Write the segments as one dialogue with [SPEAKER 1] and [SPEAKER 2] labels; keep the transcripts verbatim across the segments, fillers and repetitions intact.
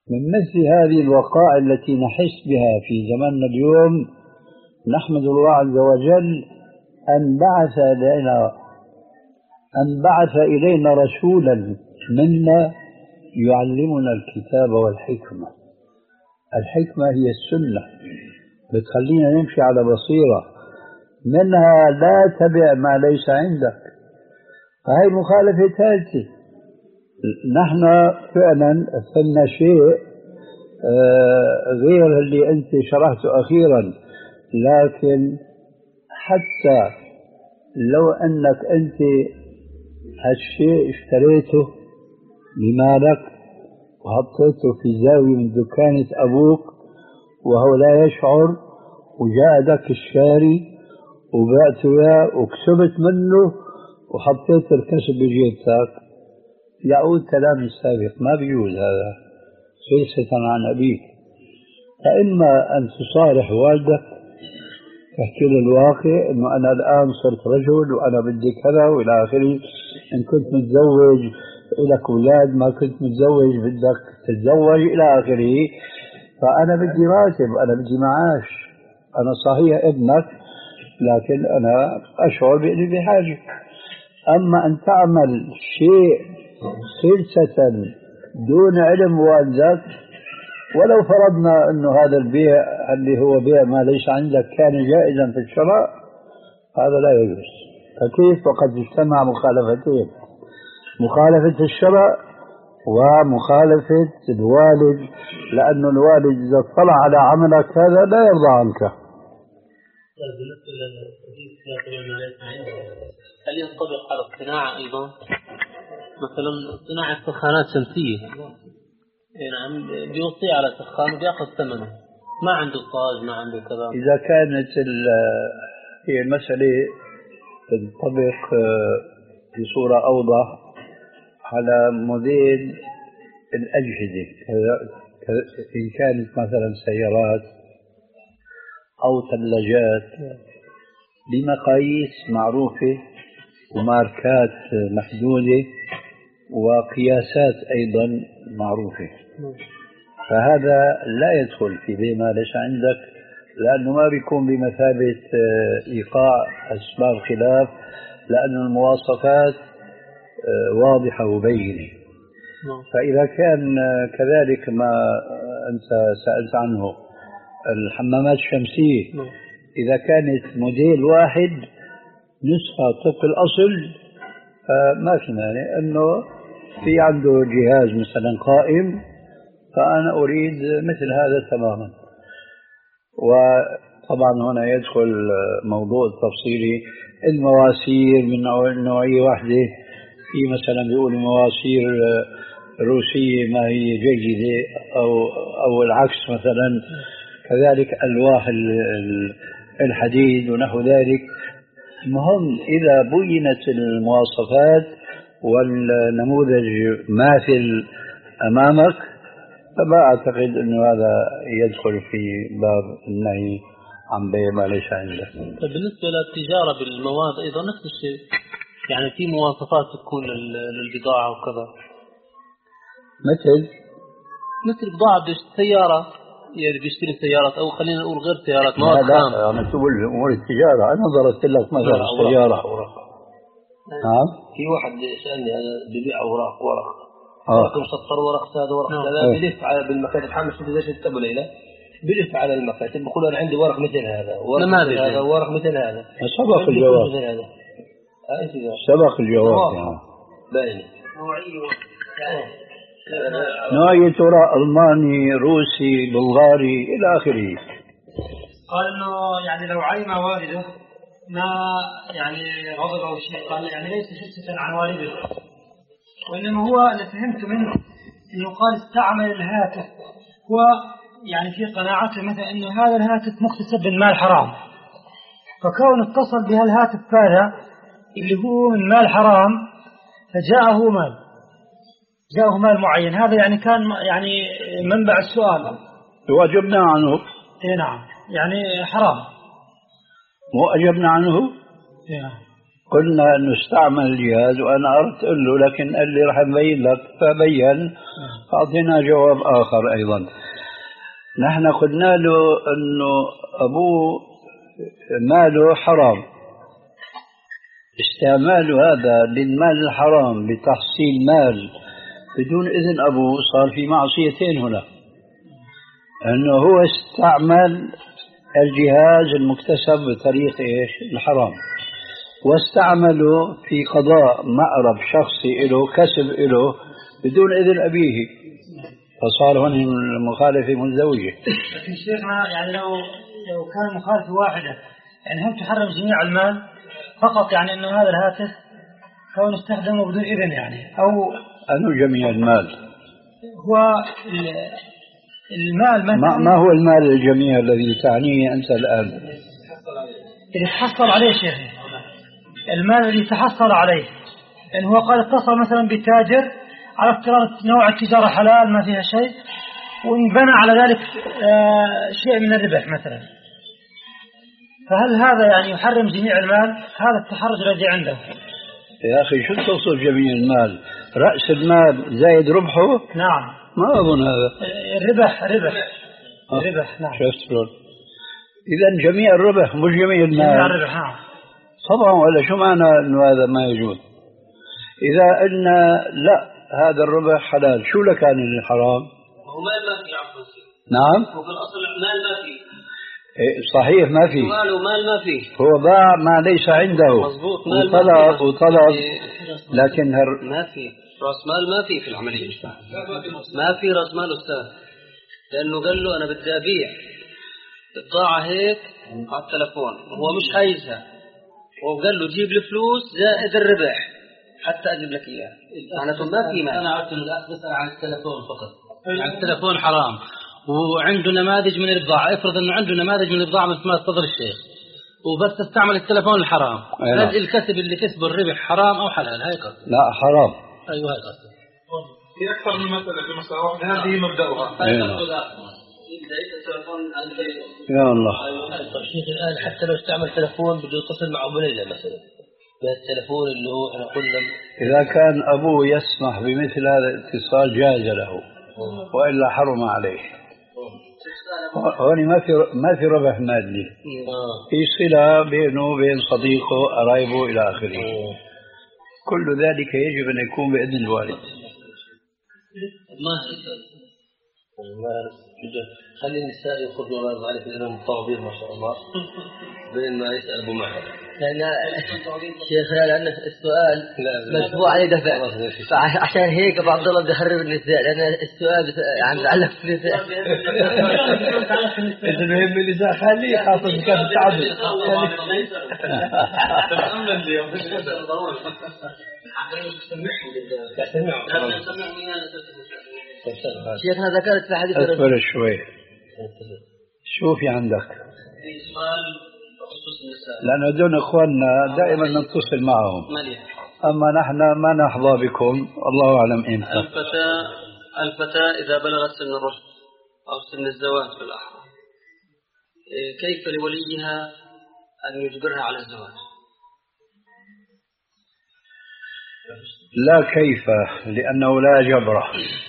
[SPEAKER 1] من مثل هذه الوقائع التي نحس بها في زماننا اليوم نحمد الله عز وجل أن بعث إلينا أن بعث إلينا رسولا منا يعلمنا الكتاب والحكمة. الحكمة هي السنة بتخلينا نمشي على بصيرة، منها لا تبع ما ليس عندك، فهي مخالفة ثالثة. نحن فعلا فلنا شيء غير اللي أنت شرحته أخيرا، لكن حتى لو أنك أنت هالشيء اشتريته بمالك وحطيته في زاوية من دكانة أبوك وهو لا يشعر، وجاء ذاك الشاري وبعته إياه وكسبت منه وحطيت الكسب بجيبتك، يعود كلام السابق، ما بيجوز هذا خلصة عن أبيك. فإما أن تصارح والدك تحكي له الواقع إنه أنا الآن صرت رجل وأنا بدي كذا وإلى آخره، إن كنت متزوج لك أولاد، ما كنت متزوج بدك تتزوج إلى آخره، فأنا بدي راتب، أنا بدي معاش، أنا صحيح ابنك لكن أنا أشعر بإني بحاجة. أما أن تعمل شيء خلصة دون علم والدك، ولو فرضنا أنه هذا البيع اللي هو بيع ما ليس عندك كان جائزا في الشراء، هذا لا يجوز. فكيف وقد اجتمع مخالفتين، مخالفة الشرع ومخالفة الوالد، لأن الوالد إذا اطلع على عملك هذا لا يرضى عنك.
[SPEAKER 2] بالنسبة للحديث هل ينطبق على الصناعة أيضا؟ مثلا صناعة سخانات شمسية، يعني بيوصي على سخان وبيأخذ ثمنه، ما عنده طاج ما عنده كذا.
[SPEAKER 1] إذا كانت هي المسألة تنطبق بصورة أوضح على موديل الأجهزة، إن كانت مثلا سيارات أو ثلاجات بمقاييس معروفة وماركات محدودة وقياسات أيضا معروفة، فهذا لا يدخل في بما ليس عندك، لأنه ما بيكون بمثابة إيقاع أسباب خلاف، لأن المواصفات واضحة وبينة. فإذا كان كذلك ما أنت سألت عنه الحمامات الشمسية، إذا كانت موديل واحد نسخة طبق الأصل ما في مانع أنه في عنده جهاز مثلا قائم، فأنا أريد مثل هذا تماما. وطبعا هنا يدخل موضوع التفصيلي، المواسير من نوعية واحدة، في مثلا بيقولوا مواسير روسية ما هي جيدة أو أو العكس مثلا، كذلك ألواح الحديد ونحو ذلك. المهم إذا بينت المواصفات والنموذج ماثل أمامك فما أعتقد أنه هذا يدخل في باب النهي عن بيع ما ليس عنده.
[SPEAKER 2] بالنسبة للتجارة بالمواد أيضا نفس الشيء، يعني في مواصفات تكون للبضاعة وكذا،
[SPEAKER 1] مثل
[SPEAKER 2] مثل بضاعة بالسيارة، يعني بيشتري سيارات أو خلينا نقول غير سيارات، مواد خام.
[SPEAKER 1] لا أنا تقول أمور التجارة، أنا ضربت لك مثلا السيارة.
[SPEAKER 3] نعم. في واحد سألني أنا ببيع أوراق ورق، ورق مسطر، ورق سادة، ورق كذا، بلف على بالمكاتب. حامل شو بديش تكتب ليلة بلف على المكاتب بقول أنا عندي ورق مثل هذا، ورق مثل هذا، ورق مثل هذا.
[SPEAKER 1] سبق الجواب، سبق الجواب يعني.
[SPEAKER 3] باين
[SPEAKER 1] نوعية وراء ألماني، روسي، بلغاري إلى آخره.
[SPEAKER 4] قال إنه يعني لو علم والده ما يعني غضب أو شيء، قال يعني ليس خلصة عن والده، وإنما هو اللي فهمت منه إنه قال استعمل الهاتف، هو يعني في قناعته مثلا إنه هذا الهاتف مكتسب من مال حرام، فكون اتصل بهالهاتف هذا اللي هو من مال حرام فجاءه مال، جاءه مال معين، هذا يعني كان يعني منبع السؤال.
[SPEAKER 1] وأجبنا عنه.
[SPEAKER 4] إيه نعم، يعني حرام.
[SPEAKER 1] وأجبنا عنه.
[SPEAKER 4] إيه نعم.
[SPEAKER 1] قلنا أنه استعمل الجهاز وأنا أردت أقول له، لكن قال لي رح نبين لك، فبين، فأعطينا جواب آخر أيضا. نحن قلنا له أنه أبوه ماله حرام، استعمال هذا للمال الحرام بتحصيل مال بدون إذن أبوه صار في معصيتين هنا، أنه هو استعمل الجهاز المكتسب بطريق إيش؟ الحرام، واستعمله في قضاء مأرب شخصي له، كسب له بدون إذن أبيه، فصار هنا المخالفة مزدوجة.
[SPEAKER 4] لكن شيخنا يعني لو لو كان مخالفة واحدة، يعني هم تحرم جميع المال فقط، يعني أنه هذا الهاتف كون استخدمه بدون إذن، يعني أو
[SPEAKER 1] أنه جميع المال
[SPEAKER 4] هو المال
[SPEAKER 1] ما, ما هو المال الجميع الذي تعنيه أنت الآن؟
[SPEAKER 4] اللي تحصل عليه شيخي، المال اللي تحصل عليه، يعني هو قال اتصل مثلا بتاجر على افتراض نوع التجارة حلال ما فيها شيء، وانبنى على ذلك شيء من الربح مثلا، فهل هذا يعني يحرم جميع المال؟ هذا التحرج الذي عنده.
[SPEAKER 1] يا أخي شو تصل جميع المال؟ رأس المال زايد ربحه؟
[SPEAKER 4] نعم.
[SPEAKER 1] ما أظن هذا
[SPEAKER 4] الربح ربح الربح. نعم.
[SPEAKER 1] شفت له إذا جميع الربح مش جميع المال.
[SPEAKER 4] جميع الربح. نعم.
[SPEAKER 1] طبعا، ولا شو معنى أنه هذا ما يجوز؟ إذا قلنا لا هذا الربح حلال، شو لكان الحرام؟
[SPEAKER 3] هو مال ما في عفوا.
[SPEAKER 1] نعم.
[SPEAKER 3] هو في الأصل مال ما في.
[SPEAKER 1] صحيح ما في.
[SPEAKER 3] مال ومال ما في.
[SPEAKER 1] هو باع ما ليس عنده.
[SPEAKER 3] مضبوط. مال
[SPEAKER 1] وطلب وطلب لكن هر...
[SPEAKER 3] ما في رأس مال، ما في في العملية. ما في رأس مال أستاذ، لأنه قال له أنا بدي أبيع البضاعة هيك على التلفون وهو مش عايزها، وقال له جيب لي فلوس زائد الربح حتى أجيب لك إياه. معناته ما في مال.
[SPEAKER 2] أنا عرفت إنه الأخ بسأل عن التلفون فقط، يعني التلفون حرام وعنده نماذج من البضاعة. افرض إنه عنده نماذج من البضاعة مثل ما تفضل الشيخ، وبس استعمل التلفون الحرام، هل الكسب اللي كسبه الربح حرام أو حلال؟ هاي قصد.
[SPEAKER 1] لا حرام.
[SPEAKER 2] أيوة هاي قصد.
[SPEAKER 5] في أكثر من مسألة في مسألة واحدة، هذه مبدأها.
[SPEAKER 1] يا الله.
[SPEAKER 3] الشيخ الآن حتى لو استعمل تلفون بده يتصل مع أبو ليلى مثلا، التلفون اللي هو احنا قلنا
[SPEAKER 1] إذا كان أبوه يسمح بمثل هذا الاتصال جاز له، وإلا حرم عليه. هون ما في ما في ربح مادي، في صلة بينه وبين صديقه قرايبه إلى آخره. كل ذلك يجب أن يكون بإذن الوالد.
[SPEAKER 3] ما خلي النساء يخرجوا الله عليك لأنهم طوابير ما شاء الله بين ما يسأل أبو معهد.
[SPEAKER 6] لأن شيخ لأن السؤال مدفوع عليه دفع، فعشان هيك أبو عبد الله بده يخرب النساء، لأن السؤال عم يتعلق في النساء.
[SPEAKER 1] إذا المهم النساء خليه خاصة بكاف التعدد.
[SPEAKER 6] شيخنا ذكرت في حديث
[SPEAKER 1] أصبر شوي، شو في عندك؟ لأن دون إخواننا دائما نتصل معهم، أما نحن ما نحظى بكم، الله أعلم إمتى.
[SPEAKER 3] الفتاة الفتاة إذا بلغت سن الرشد أو سن الزواج في الأحرى، كيف لوليها أن يجبرها على الزواج؟
[SPEAKER 1] لا كيف، لأنه لا جبر.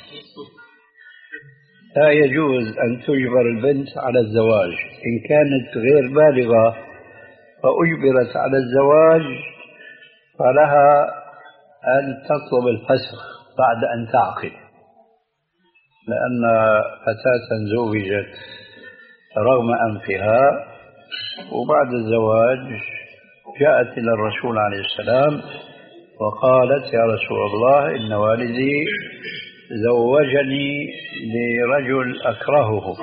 [SPEAKER 1] لا يجوز أن تجبر البنت على الزواج. إن كانت غير بالغة فأجبرت على الزواج فلها أن تطلب الفسخ بعد أن تعقل، لأن فتاة زوجت رغم أنفها وبعد الزواج جاءت إلى الرسول عليه السلام وقالت يا رسول الله إن والدي زوجني لرجل أكرهه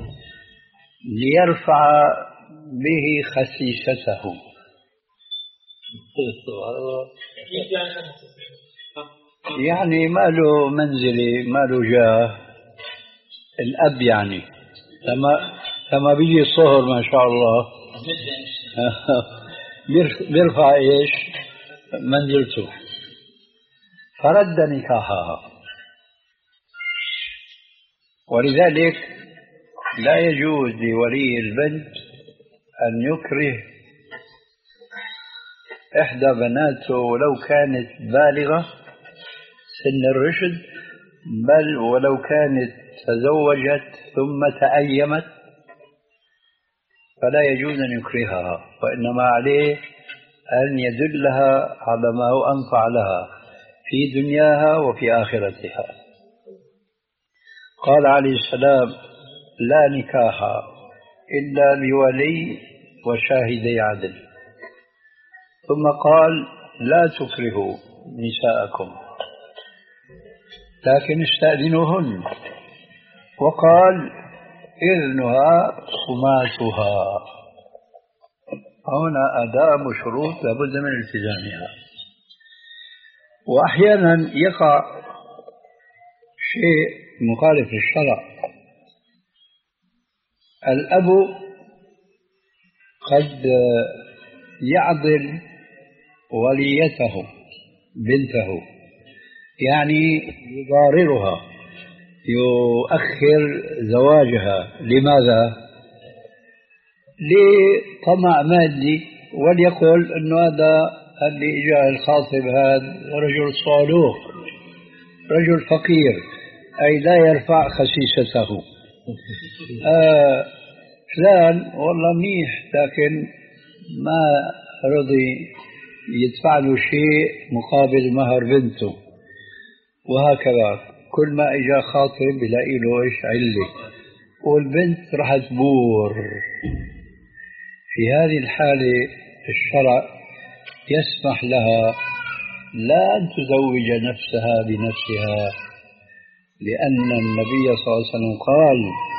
[SPEAKER 1] ليرفع به خسيسته. يعني ما له منزلي، ما له جاه، الأب يعني لما لما بيجي الصهر ما شاء الله بيرفع إيش منزلته، فرد نكاحها. ولذلك لا يجوز لولي البنت أن يكره إحدى بناته ولو كانت بالغة سن الرشد، بل ولو كانت تزوجت ثم تأيمت فلا يجوز أن يكرهها، وإنما عليه أن يدلها على ما هو أنفع لها في دنياها وفي آخرتها. قال عليه السلام: لا نكاح إلا بولي وشاهدي عدل. ثم قال: لا تكرهوا نساءكم لكن استأذنوهن. وقال: إذنها خماسها. هنا آداب وشروط لابد من التزامها. وأحيانا يقع شيء مخالف للشرع. الأب قد يعضل وليته بنته، يعني يضاررها، يؤخر زواجها. لماذا؟ لطمع مادي، وليقول أنه هذا اللي جاء الخاطب هذا رجل صالوح، رجل فقير، أي لا يرفع خسيسته. آه فلان والله منيح لكن ما رضي يدفع له شيء مقابل مهر بنته. وهكذا كل ما اجا خاطب يلاقي له ايش عله، والبنت راح تبور. في هذه الحالة الشرع يسمح لها لا أن تزوج نفسها بنفسها، لأن النبي صلى الله عليه وسلم قال: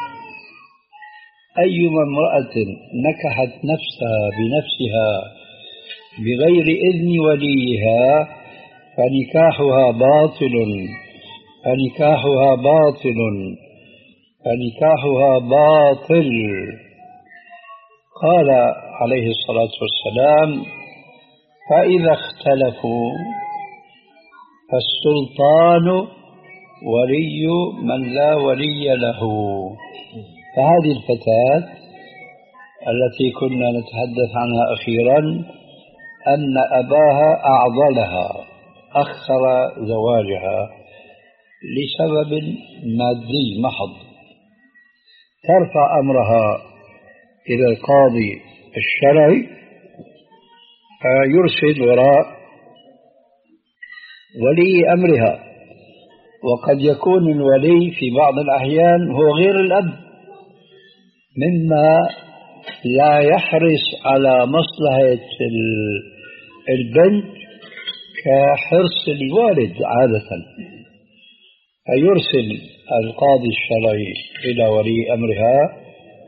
[SPEAKER 1] أيما امرأة نكحت نفسها بنفسها بغير إذن وليها فنكاحها باطل فنكاحها باطل فنكاحها باطل. قال عليه الصلاة والسلام: فإذا اختلفوا فالسلطان ولي من لا ولي له. فهذه الفتاة التي كنا نتحدث عنها أخيرا أن أباها أعضلها، أخر زواجها لسبب مادي محض، ترفع أمرها إلى القاضي الشرعي، يرسل وراء ولي أمرها. وقد يكون الولي في بعض الأحيان هو غير الأب، مما لا يحرص على مصلحة البنت كحرص الوالد عادة، فيرسل القاضي الشرعي إلى ولي أمرها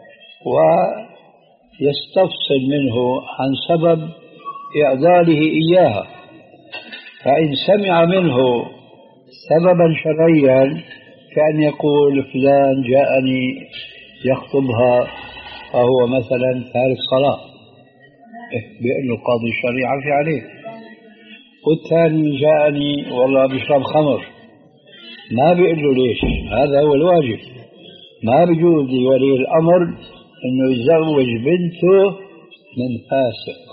[SPEAKER 1] ويستفصل منه عن سبب إعداله إياها. فإن سمع منه سببا شرعيا كأن يقول فلان جاءني يخطبها فهو مثلا تارك صلاة، بيقول له القاضي الشرعي عفي عليه. والثاني جاءني والله بيشرب خمر، ما بيقول له ليش، هذا هو الواجب. ما بيجوز لولي الأمر أنه يزوج بنته من فاسق.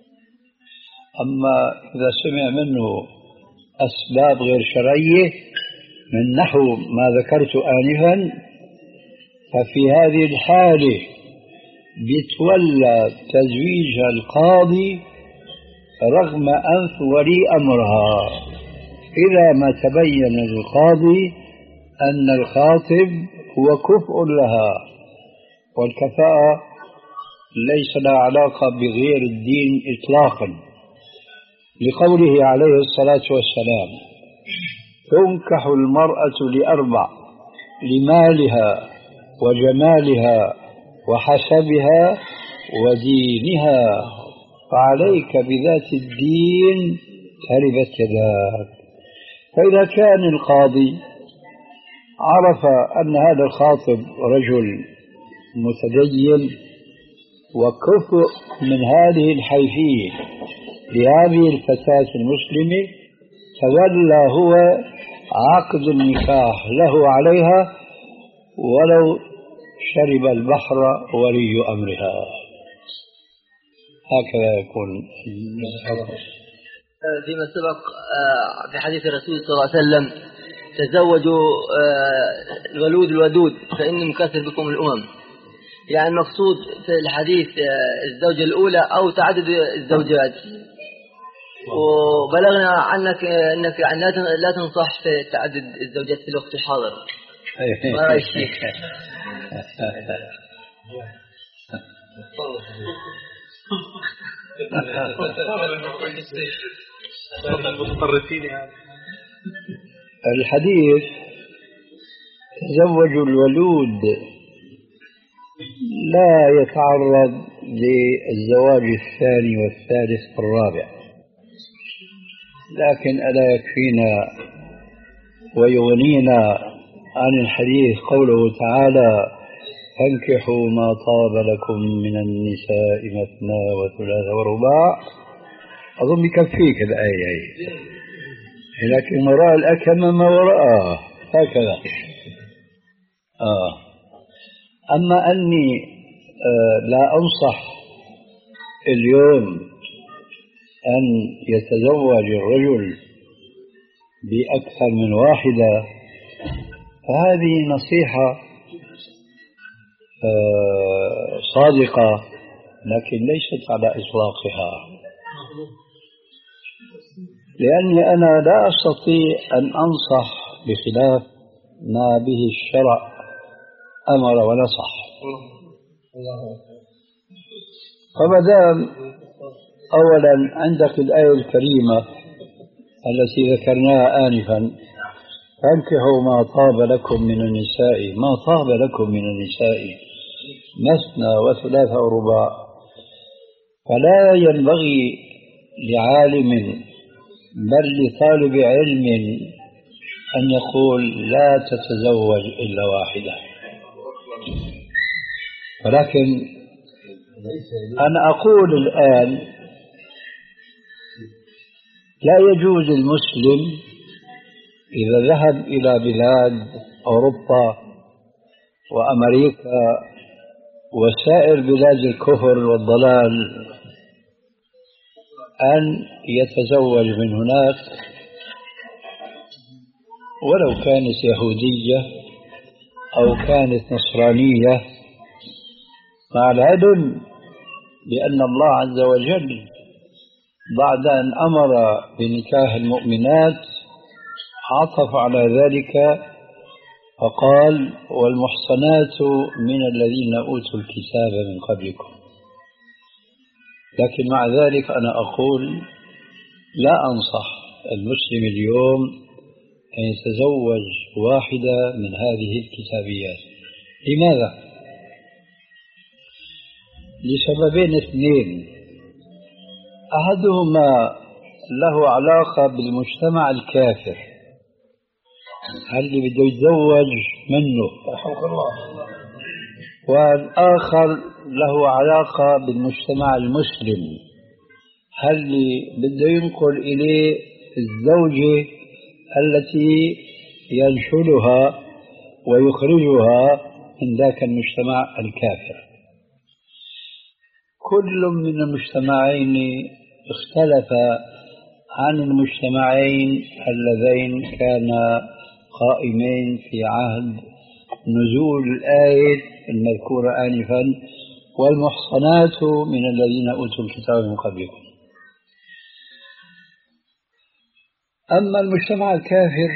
[SPEAKER 1] أما إذا سمع منه أسباب غير شرعية من نحو ما ذكرت آنفا، ففي هذه الحالة بيتولى تزويجها القاضي رغم أنف ولي أمرها، إذا ما تبين للقاضي أن الخاطب هو كفء لها. والكفاءة ليس لها علاقة بغير الدين إطلاقا، لقوله عليه الصلاة والسلام: تنكح المرأة لأربع: لمالها وجمالها وحسبها ودينها، فعليك بذات الدين تربت يداك. فإذا كان القاضي عرف أن هذا الخاطب رجل متدين وكفء من هذه الحيثية لهذه الفتاة المسلمة، تولى هو عقد النكاح له عليها ولو شرب البحر ولي أمرها. هكذا يكون.
[SPEAKER 6] فيما سبق في حديث الرسول صلى الله عليه وسلم تزوجوا الولود الودود فإني مكثر بكم الأمم، يعني المقصود في الحديث الزوجة الأولى أو تعدد الزوجات. وبلغنا عنك أنك يعني لا تنصح في تعدد الزوجات في الوقت الحاضر. ما رأي الشيخ؟
[SPEAKER 1] الحديث تزوجوا الولود لا يتعرض للزواج الثاني والثالث والرابع، لكن ألا يكفينا ويغنينا عن الحديث قوله تعالى فانكحوا ما طاب لكم من النساء مثنى وثلاث ورباع. أظن بكفيك الآية، لكن وراء الأكمة ما وراءه هكذا. آه. أما أني آه لا أنصح اليوم أن يتزوج الرجل بأكثر من واحدة، فهذه نصيحة آه صادقة لكن ليست على إطلاقها، لأني أنا لا أستطيع أن أنصح بخلاف ما به الشرع أمر ونصح. فمدام أولا عندك الآية الكريمة التي ذكرناها آنفا فانكحوا ما طاب لكم من النساء، ما طاب لكم من النساء مثنى وثلاث ورباع، فلا ينبغي لعالم بل لطالب علم أن يقول لا تتزوج إلا واحدة. ولكن أنا أقول الآن لا يجوز المسلم إذا ذهب إلى بلاد أوروبا وأمريكا وسائر بلاد الكفر والضلال أن يتزوج من هناك ولو كانت يهودية أو كانت نصرانية، مع العلم بأن الله عز وجل بعد أن أمر بنكاح المؤمنات عطف على ذلك فقال والمحصنات من الذين أوتوا الكتاب من قبلكم. لكن مع ذلك أنا أقول لا أنصح المسلم اليوم أن يتزوج واحدة من هذه الكتابيات. لماذا؟ لسببين اثنين، أحدهما له علاقة بالمجتمع الكافر، هل اللي بده يتزوج منه، والآخر له علاقة بالمجتمع المسلم، هل اللي بده ينقل إليه الزوجة التي ينشلها ويخرجها من ذاك المجتمع الكافر. كل من المجتمعين اختلف عن المجتمعين اللذين كانا قائمين في عهد نزول الآية المذكورة آنفا والمحصنات من الذين أوتوا الكتاب من قبلكم. أما المجتمع الكافر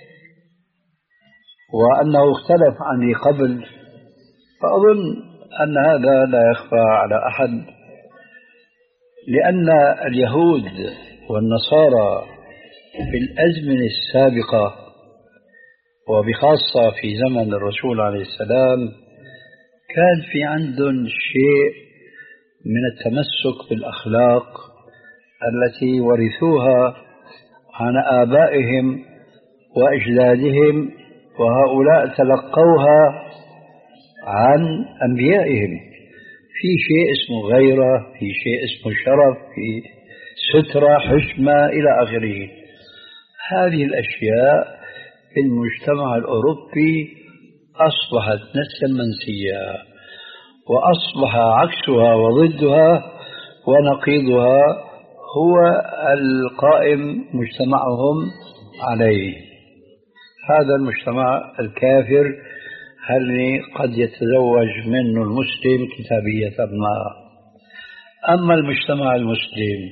[SPEAKER 1] وأنه اختلف عني قبل، فأظن أن هذا لا يخفى على أحد، لأن اليهود والنصارى في الأزمنة السابقة وبخاصة في زمن الرسول عليه السلام كان في عندهم شيء من التمسك بالأخلاق التي ورثوها عن آبائهم وأجدادهم، وهؤلاء تلقوها عن أنبيائهم، في شيء اسمه غيرة، في شيء اسمه شرف، في سترة، حشمة إلى آخره. هذه الأشياء في المجتمع الأوروبي أصبحت نسيا منسيا، وأصبح عكسها وضدها ونقيضها هو القائم مجتمعهم عليه. هذا المجتمع الكافر هل قد يتزوج منه المسلم كتابية أبناء. أما المجتمع المسلم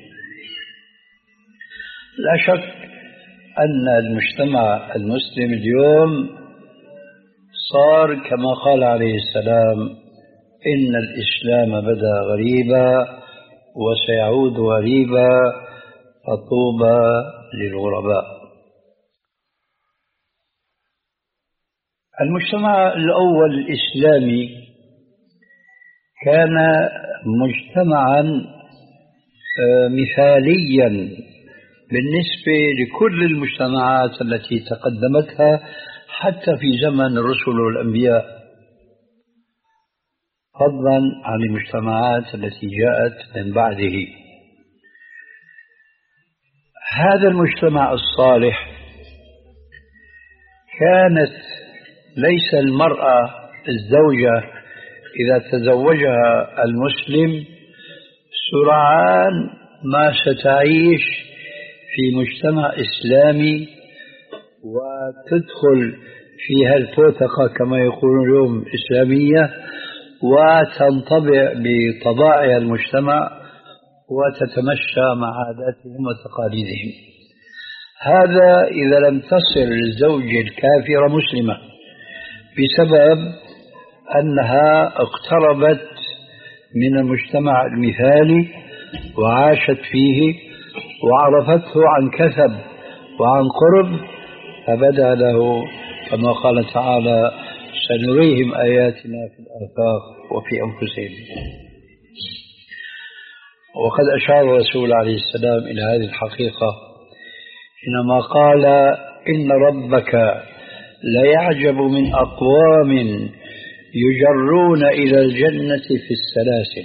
[SPEAKER 1] لا شك أن المجتمع المسلم اليوم صار كما قال عليه السلام: إن الإسلام بدأ غريبا وسيعود غريبا فطوبى للغرباء. المجتمع الأول الإسلامي كان مجتمعا مثاليا بالنسبة لكل المجتمعات التي تقدمتها حتى في زمن الرسل والأنبياء، فضلا عن المجتمعات التي جاءت من بعده. هذا المجتمع الصالح كانت ليس المرأة الزوجة إذا تزوجها المسلم سرعان ما ستعيش في مجتمع إسلامي وتدخل في هالفوتقة كما يقولون اليوم إسلامية، وتنطبع بطبائع المجتمع وتتمشى مع عاداتهم وتقاليدهم. هذا إذا لم تصل الزوجة الكافرة مسلمة، بسبب أنها اقتربت من المجتمع المثالي وعاشت فيه وعرفته عن كثب وعن قرب، فبدأ له كما قال تعالى: سنريهم آياتنا في الآفاق وفي أنفسهم. وقد أشار الرسول عليه السلام إلى هذه الحقيقة حينما قال: إن ربك لا يعجب من أقوام يجرون إلى الجنة في السلاسل.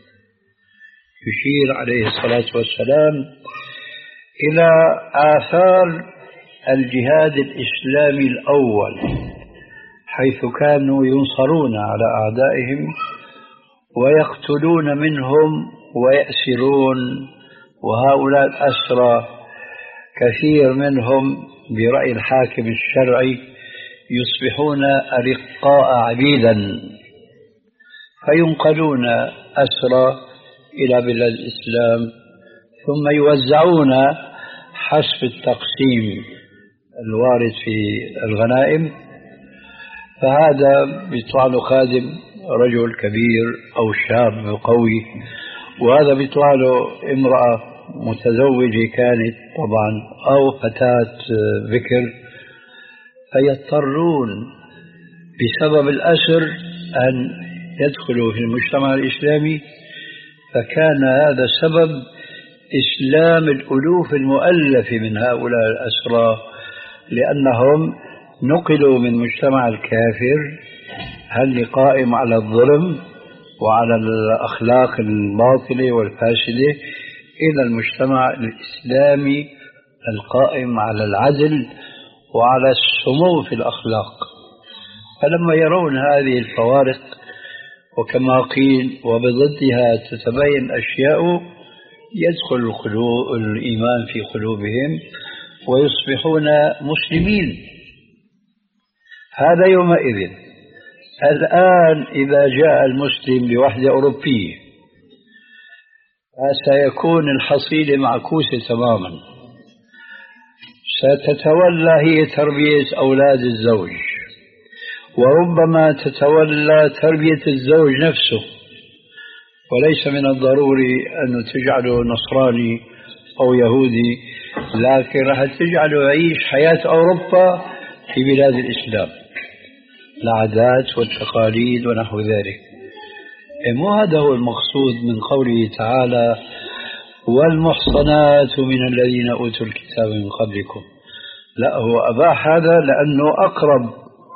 [SPEAKER 1] يشير عليه الصلاة والسلام إلى آثار الجهاد الإسلامي الأول، حيث كانوا ينصرون على أعدائهم ويقتلون منهم ويأسرون، وهؤلاء الأسرى كثير منهم برأي الحاكم الشرعي يصبحون أرقاء عبيدا، فينقلون أسرى إلى بلاد الإسلام ثم يوزعون حسب التقسيم الوارد في الغنائم. فهذا بيطلع له خادم رجل كبير أو شاب قوي، وهذا بيطلع له امرأة متزوجة كانت طبعا أو فتاة ذكر، فيضطرون بسبب الأسر أن يدخلوا في المجتمع الإسلامي. فكان هذا سبب إسلام الألوف المؤلفة من هؤلاء الأسرى، لأنهم نقلوا من مجتمع الكافر هل قائم على الظلم وعلى الأخلاق الباطلة والفاسدة إلى المجتمع الإسلامي القائم على العدل وعلى السمو في الأخلاق. فلما يرون هذه الفوارق وكما قيل وبضدها تتبين أشياء، يدخل الإيمان في قلوبهم ويصبحون مسلمين. هذا يومئذ. الآن إذا جاء المسلم لوحدة أوروبية سيكون الحصيلة معكوسة تماما. ستتولى هي تربية أولاد الزوج، وربما تتولى تربية الزوج نفسه، وليس من الضروري أن تجعله نصراني أو يهودي، لكن راح تجعله يعيش حياة أوروبا في بلاد الإسلام، العادات والتقاليد ونحو ذلك. مو هذا هو المقصود من قوله تعالى: والمحصنات من الذين أوتوا الكتاب من قبلكم. لا، هو أباح هذا لأنه أقرب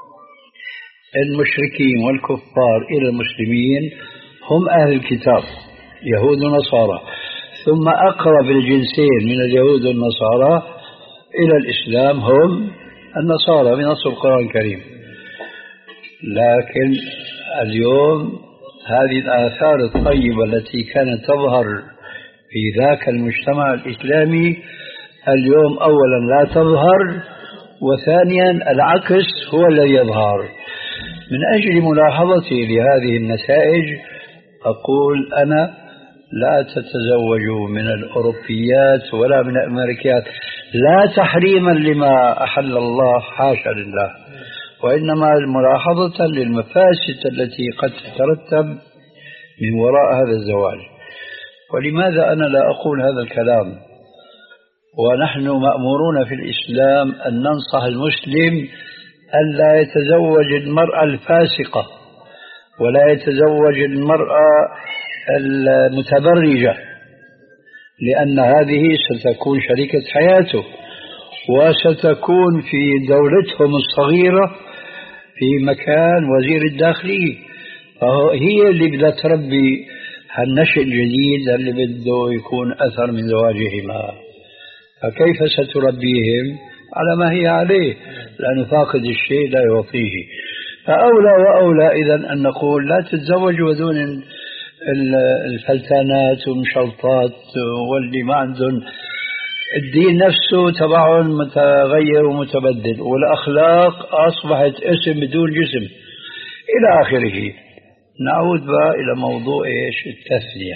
[SPEAKER 1] المشركين والكفار إلى المسلمين هم أهل الكتاب يهود ونصارى، ثم أقرب الجنسين من اليهود والنصارى إلى الإسلام هم النصارى بنص القرآن الكريم. لكن اليوم هذه الآثار الطيبة التي كانت تظهر في ذاك المجتمع الإسلامي اليوم أولا لا تظهر، وثانيا العكس هو الذي يظهر. من أجل ملاحظتي لهذه النتائج أقول أنا لا تتزوجوا من الأوروبيات ولا من الأمريكيات، لا تحريما لما أحل الله حاشا لله، وإنما ملاحظة للمفاسد التي قد تترتب من وراء هذا الزواج. ولماذا أنا لا أقول هذا الكلام ونحن مأمورون في الإسلام أن ننصح المسلم ألا يتزوج المرأة الفاسقة ولا يتزوج المرأة المتبرجة، لأن هذه ستكون شريكة حياته وستكون في دولتهم الصغيرة في مكان وزير الداخلية، فهي اللي بدها تربي هالنشء الجديد اللي بده يكون أثر من زواجهما. فكيف ستربيهم على ما هي عليه؟ لأن فاقد الشيء لا يعطيه. فأولى وأولى إذن أن نقول لا تتزوجوا بدون الفلتانات ومشلطات واللي ما عندهم الدين نفسه تبعهم متغير ومتبدل، والأخلاق أصبحت اسم بدون جسم إلى آخره. نعود بقى إلى موضوع إيش التثنية.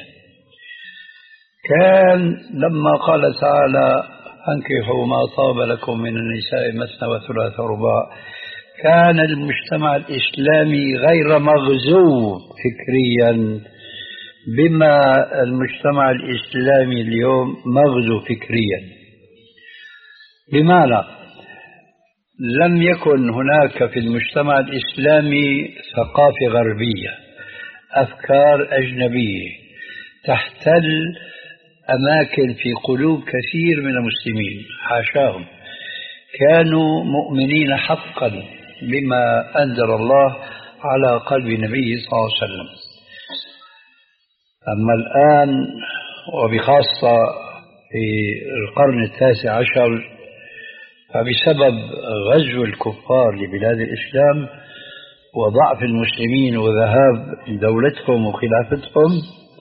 [SPEAKER 1] كان لما قال تعالى أنكحوا ما طاب لكم من النساء مثنى وثلاث ورباع، كان المجتمع الإسلامي غير مغزو فكريا بما المجتمع الإسلامي اليوم مغزو فكريا. بمعنى لم يكن هناك في المجتمع الإسلامي ثقافة غربية، أفكار أجنبية تحتل أماكن في قلوب كثير من المسلمين، حاشاهم، كانوا مؤمنين حقا بما أنزل الله على قلب نبيه صلى الله عليه وسلم. أما الآن وبخاصة في القرن التاسع عشر فبسبب غزو الكفار لبلاد الإسلام وضعف المسلمين وذهاب دولتهم وخلافتهم،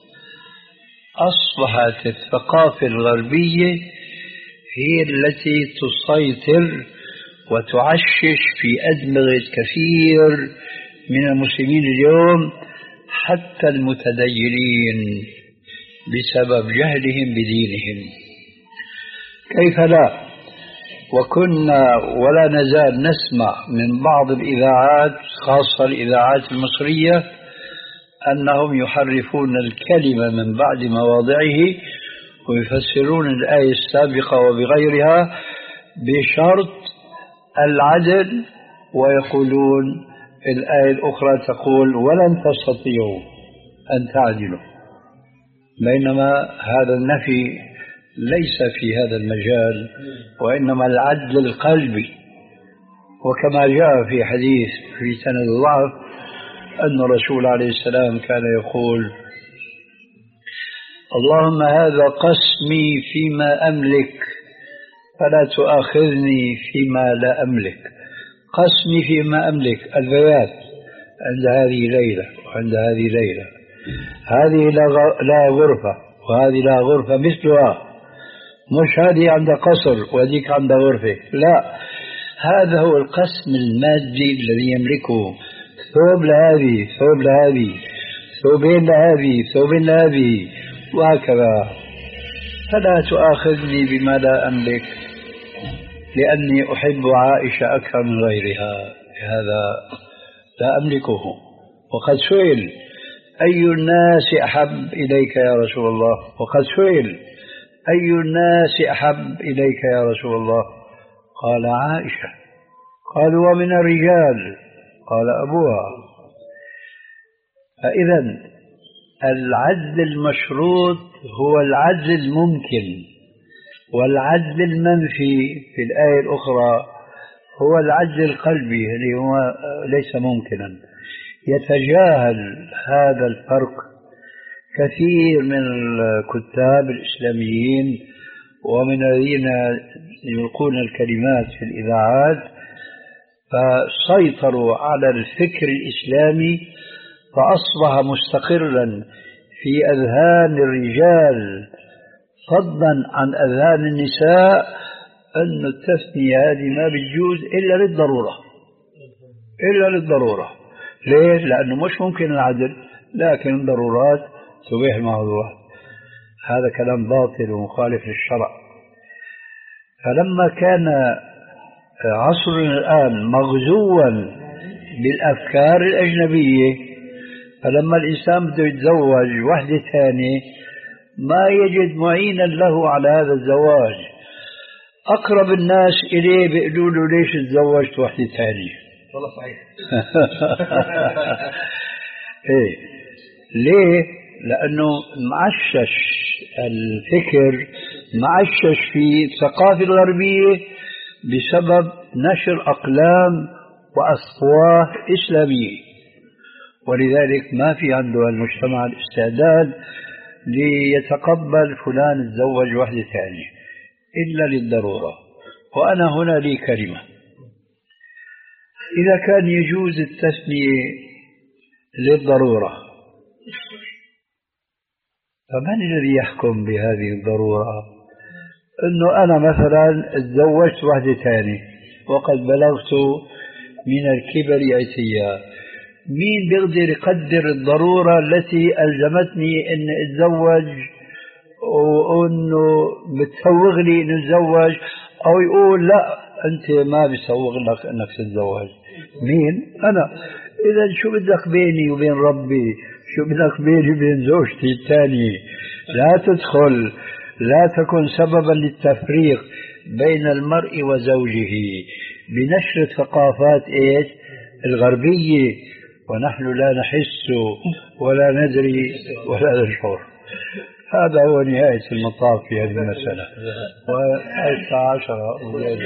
[SPEAKER 1] أصبحت الثقافة الغربية هي التي تسيطر وتعشش في أدمغة كثير من المسلمين اليوم، حتى المتدينين، بسبب جهلهم بدينهم. كيف لا؟ وكنا ولا نزال نسمع من بعض الإذاعات خاصة الإذاعات المصرية أنهم يحرفون الكلمة من بعد مواضعه ويفسرون الآية السابقة وبغيرها بشرط العدل، ويقولون الآية الأخرى تقول ولن تستطيعوا أن تعدلوا، بينما هذا النفي ليس في هذا المجال، وإنما العدل القلبي. وكما جاء في حديث في سند الضعف أن الرسول عليه السلام كان يقول: اللهم هذا قسمي فيما أملك فلا تؤاخذني فيما لا أملك. قسمي فيما أملك البيات عند هذه ليلة وعند هذه ليلة، هذه لا غرفة وهذه لا غرفة مثلها، مش هذه عند قصر وهذيك عند غرفة، لا، هذا هو القسم المادي الذي يملكه، ثوب لهذه ثوب لهذه ثوبين لهذه ثوبين لهذه وهكذا. فلا تؤاخذني بما لا أملك لأني أحب عائشة أكثر من غيرها، هذا لا أملكه. وقد سئل: أي الناس أحب إليك يا رسول الله؟ وقد سئل: أي الناس أحب إليك يا رسول الله؟ قال: عائشة. قالوا: ومن الرجال؟ قال: أبوها. فإذا العدل المشروط هو العدل الممكن، والعدل المنفي في الآية الأخرى هو العدل القلبي اللي هو ليس ممكنا. يتجاهل هذا الفرق كثير من الكتاب الإسلاميين ومن الذين يلقون الكلمات في الإذاعات، فسيطروا على الفكر الإسلامي فأصبح مستقرا في أذهان الرجال فضلا عن أذهان النساء أن التثنية هذه ما بتجوز إلا للضرورة، إلا للضرورة. ليش؟ لأنه مش ممكن العدل، لكن الضرورات تبيح المعذورات. هذا كلام باطل ومخالف للشرع. فلما كان عصرنا الآن مغزوا بالأفكار الأجنبية، فلما الإنسان بده يتزوج وحدة ثانية ما يجد معينا له على هذا الزواج. أقرب الناس إليه بيقولوا له ليش تزوجت وحدة ثانية؟
[SPEAKER 3] والله صحيح.
[SPEAKER 1] إيه ليه؟ لأنه معشش الفكر، معشش في الثقافة الغربية بسبب نشر أقلام وأفواه إسلامية، ولذلك ما في عنده المجتمع الاستعداد ليتقبل فلان تزوج وحدة ثانية إلا للضرورة. وأنا هنا لي كلمة: إذا كان يجوز التثنية للضرورة، فمن الذي يحكم بهذه الضرورة؟ أنه أنا مثلا تزوجت وحدة ثانية وقد بلغت من الكبر عتيا، مين بيقدر يقدر الضرورة التي ألزمتني أن أتزوج وأنه بتسوغ لي أن أتزوج، أو يقول لا أنت ما بيسوغ لك أنك تتزوج؟ مين؟ أنا. إذا شو بدك بيني وبين ربي؟ شو بدك بيني وبين زوجتي الثانية؟ لا تدخل، لا تكن سببا للتفريق بين المرء وزوجه بنشر الثقافات إيش الغربية، ونحن لا نحس ولا ندري ولا نشعر. هذا هو نهاية المطاف في هذه المسألة. والساعة عشرة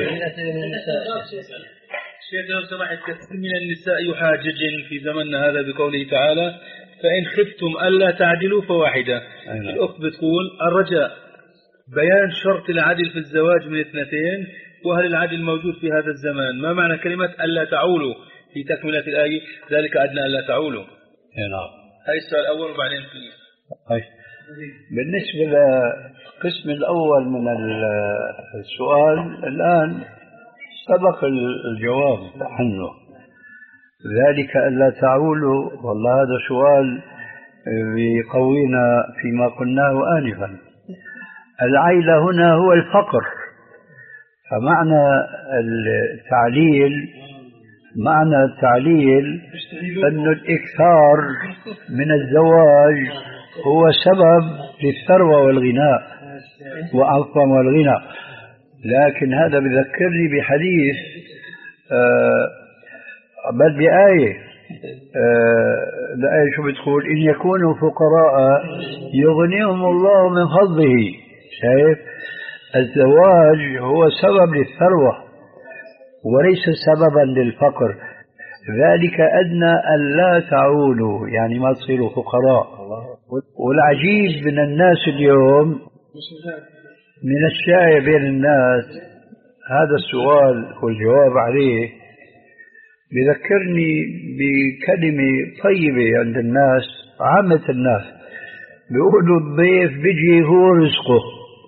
[SPEAKER 5] شيخ لو سمحت، كثير من النساء يحاجج في زمننا هذا بقوله تعالى: فإن خفتم ألا تعدلوا فواحدة. الأخت بتقول: الرجاء بيان شرط العدل في الزواج من اثنتين، وهل العدل موجود في هذا الزمان؟ ما معنى كلمة ألا تعولوا في تكملة الآية؟ ذلك أدنى ألا تعولوا.
[SPEAKER 1] نعم.
[SPEAKER 5] هاي السؤال الأول وبعدين في
[SPEAKER 1] هاي. بالنسبة للقسم الأول من السؤال الآن سبق الجواب عنه، ذلك ألا تعولوا. والله هذا سؤال يقوينا فيما قلناه آنفا. العيلة هنا هو الفقر، فمعنى التعليل معنى التعليل أن الإكثار من الزواج هو سبب للثروة والغناء وعفوا والغنى. لكن هذا بذكرني بحديث آه بل بآية آه الآية شو بتقول؟ إن يكونوا فقراء يغنيهم الله من فضله. شايف؟ الزواج هو سبب للثروة وليس سببا للفقر. ذلك أدنى أن لا تعولوا، يعني ما تصيروا فقراء. والعجيب من الناس اليوم، من الشائع بين الناس هذا السؤال والجواب عليه بذكرني بكلمة طيبة عند الناس، عامة الناس بيقولوا الضيف بيجي هو رزقه.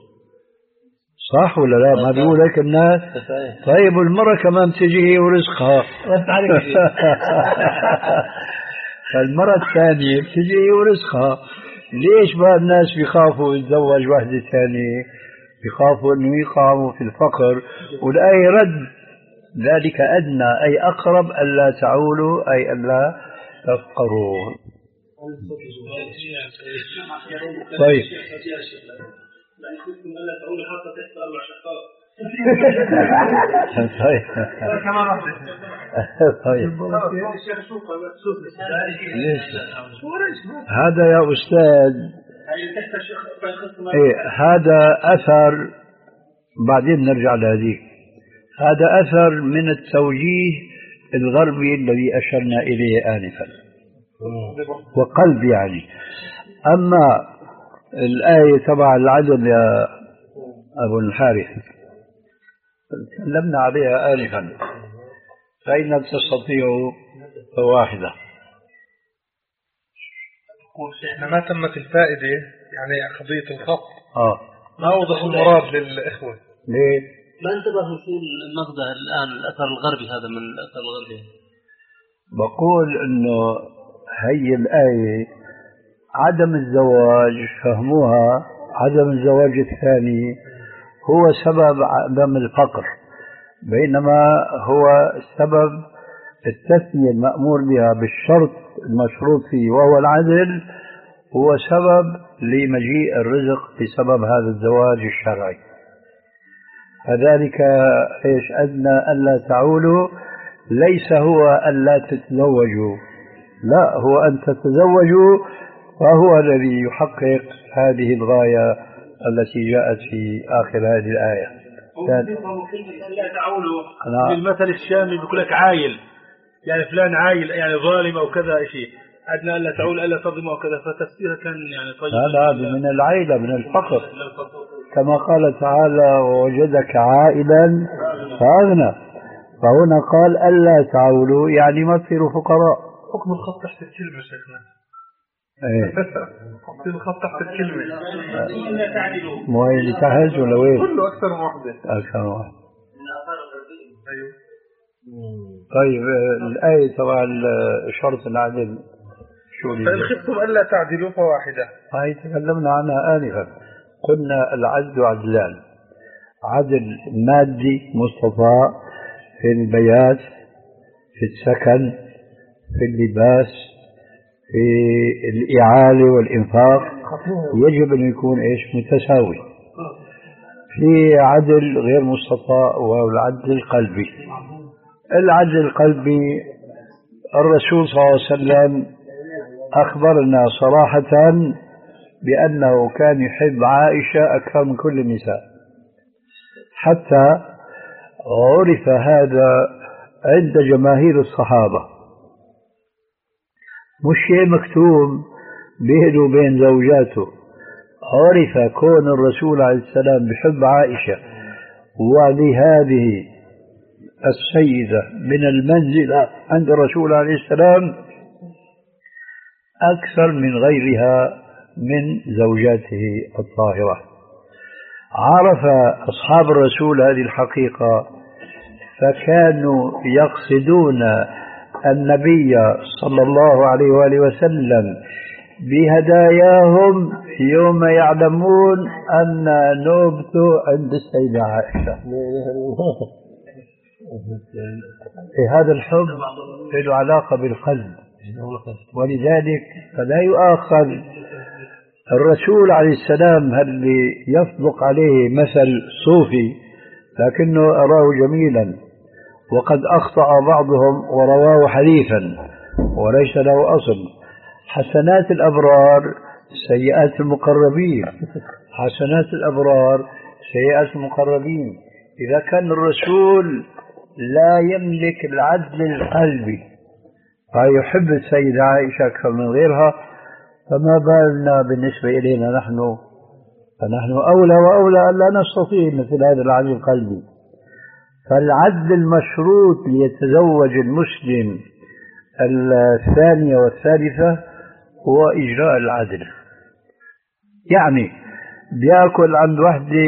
[SPEAKER 1] صح ولا لا؟ ما بيقول هيك الناس؟ طيب المرة كمان بتجي هي ورزقها. فالمرة الثانية بتجي هي ورزقها. ليش بقى الناس بيخافوا يتزوج واحدة ثانية؟ بيخافوا انه يقعوا في الفقر. والآية رد ذلك أدنى أي أقرب ألا تعولوا أي ألا تفقروا. طيب طيب طيب هذا يا أستاذ إيه هذا أثر، بعدين نرجع لهذه. هذا أثر من التوجيه الغربي الذي أشرنا إليه آنفا وقلب يعني. أما الآية تبع العدل يا أبو الحارث تكلمنا عليها آنفا، فإن تستطيعوا فواحدة.
[SPEAKER 5] احنا ما تمت الفائدة يعني قضية الخط
[SPEAKER 1] اه
[SPEAKER 5] ما أوضح المراد للإخوة.
[SPEAKER 1] ليه؟
[SPEAKER 2] ما انتبه وصول المقطع الآن الأثر الغربي هذا من الأثر الغربي.
[SPEAKER 1] بقول إنه هي الآية عدم الزواج فهموها عدم الزواج الثاني هو سبب عدم الفقر، بينما هو سبب التثنية المأمور بها بالشرط المشروط فيه وهو العدل هو سبب لمجيء الرزق بسبب هذا الزواج الشرعي. فذلك إيش أدنى ألا تعولوا ليس هو ألا تتزوجوا، لا هو أن تتزوجوا وهو الذي يحقق هذه الغاية التي جاءت في آخر هذه الآية.
[SPEAKER 5] لا تعولوا بالمثل الشامي بيقول لك عايل، يعني فلان عايل يعني ظالم أو كذا شيء، أدنى ألا تعول ألا تظلم أو كذا، فتفسيرها كان يعني طيب.
[SPEAKER 1] هذا من العيلة من الفقر، كما قال تعالى ووجدك عائلا فأغنى، فهنا قال ألا تعولوا يعني ما تصيروا فقراء.
[SPEAKER 5] حكم الخط تحت الكلمة شيخنا.
[SPEAKER 1] ايه
[SPEAKER 5] حكم الخط تحت الكلمة.
[SPEAKER 2] ألا تعدلوا.
[SPEAKER 1] مو هي اللي تحت ولا وين؟
[SPEAKER 5] كله أكثر من واحدة.
[SPEAKER 1] أكثر من واحدة.
[SPEAKER 5] أيوه.
[SPEAKER 1] طيب الآية طبعا شرط العدل شو
[SPEAKER 5] فإن خفتم ألا تعدلوا فواحدة.
[SPEAKER 1] هاي تكلمنا عنها آنفا، قلنا العدل عدلان، عدل مادي مستطاع في البيات في السكن في اللباس في الإعالة والإنفاق، يجب أن يكون إيش متساوي. في عدل غير مستطاع وهو العدل القلبي. العدل القلبي الرسول صلى الله عليه وسلم أخبرنا صراحة بأنه كان يحب عائشة أكثر من كل النساء، حتى عرف هذا عند جماهير الصحابة، مش شيء مكتوب بينه وبين زوجاته، عرف كون الرسول عليه السلام بحب عائشة ولهذه السيدة من المنزلة عند الرسول عليه السلام أكثر من غيرها من زوجاته الطاهرة. عرف أصحاب الرسول هذه الحقيقة فكانوا يقصدون النبي صلى الله عليه وآله وسلم بهداياهم يوم يعلمون أن نوبته عند السيدة عائشة. هذا الحب له علاقة بالقلب، ولذلك فلا يؤاخذ الرسول عليه السلام اللي يصدق عليه مثل صوفي لكنه أراه جميلا، وقد أخطأ بعضهم ورواه حديثا وليس له أصل. حسنات الأبرار سيئات المقربين، حسنات الأبرار سيئات المقربين. إذا كان الرسول لا يملك العدل القلبي فيحب السيدة عائشة أكثر من غيرها، فما بالنا بالنسبة إلينا نحن، فنحن أولى وأولى أن لا نستطيع مثل هذا العدل القلبي. فالعدل المشروط ليتزوج المسلم الثانية والثالثة هو إجراء العدل. يعني بيأكل عند وحدة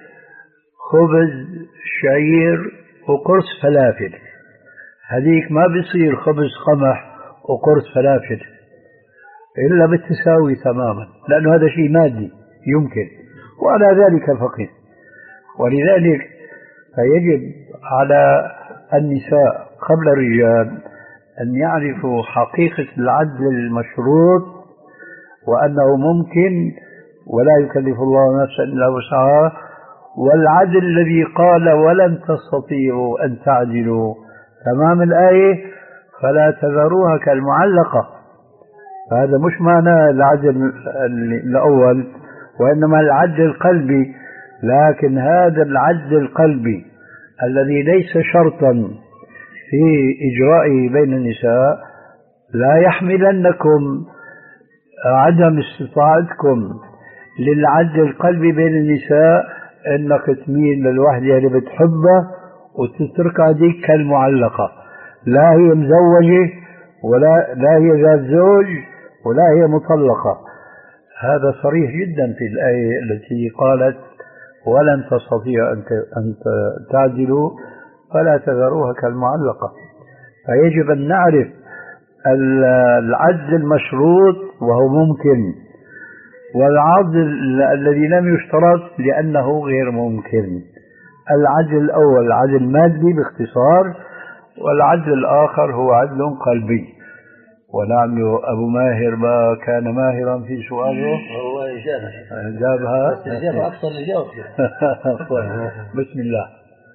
[SPEAKER 1] خبز شعير وقرص فلافل، هذيك ما بيصير خبز قمح وقرص فلافل إلا بالتساوي تماما، لأنه هذا شيء مادي يمكن، وعلى ذلك الفقير. ولذلك فيجب على النساء قبل الرجال أن يعرفوا حقيقة العدل المشروط وأنه ممكن ولا يكلف الله نفسا إلا وسعها، والعدل الذي قال ولن تستطيعوا أن تعدلوا تمام الآية فلا تذروها كالمعلقة. فهذا مش معنى العدل الأول، وإنما العدل القلبي. لكن هذا العدل القلبي الذي ليس شرطا في إجرائه بين النساء لا يحملنكم عدم استطاعتكم للعدل القلبي بين النساء انك تميل للوحدة اللي بتحبها وتترك هذيك كالمعلقة، لا هي مزوجة ولا لا هي ذات زوج ولا هي مطلقة. هذا صريح جدا في الآية التي قالت ولن تستطيعوا أن تعدلوا فلا تذروها كالمعلقة. فيجب أن نعرف العدل المشروط وهو ممكن، والعدل الذي لم يشترط لأنه غير ممكن. العدل الأول العدل مادي باختصار، والعدل الآخر هو عدل قلبي. ونعم أبو ماهر ما كان ماهرا في سؤاله
[SPEAKER 3] هو
[SPEAKER 1] جابها
[SPEAKER 3] إجابة أكثر الإجابة.
[SPEAKER 1] بسم الله.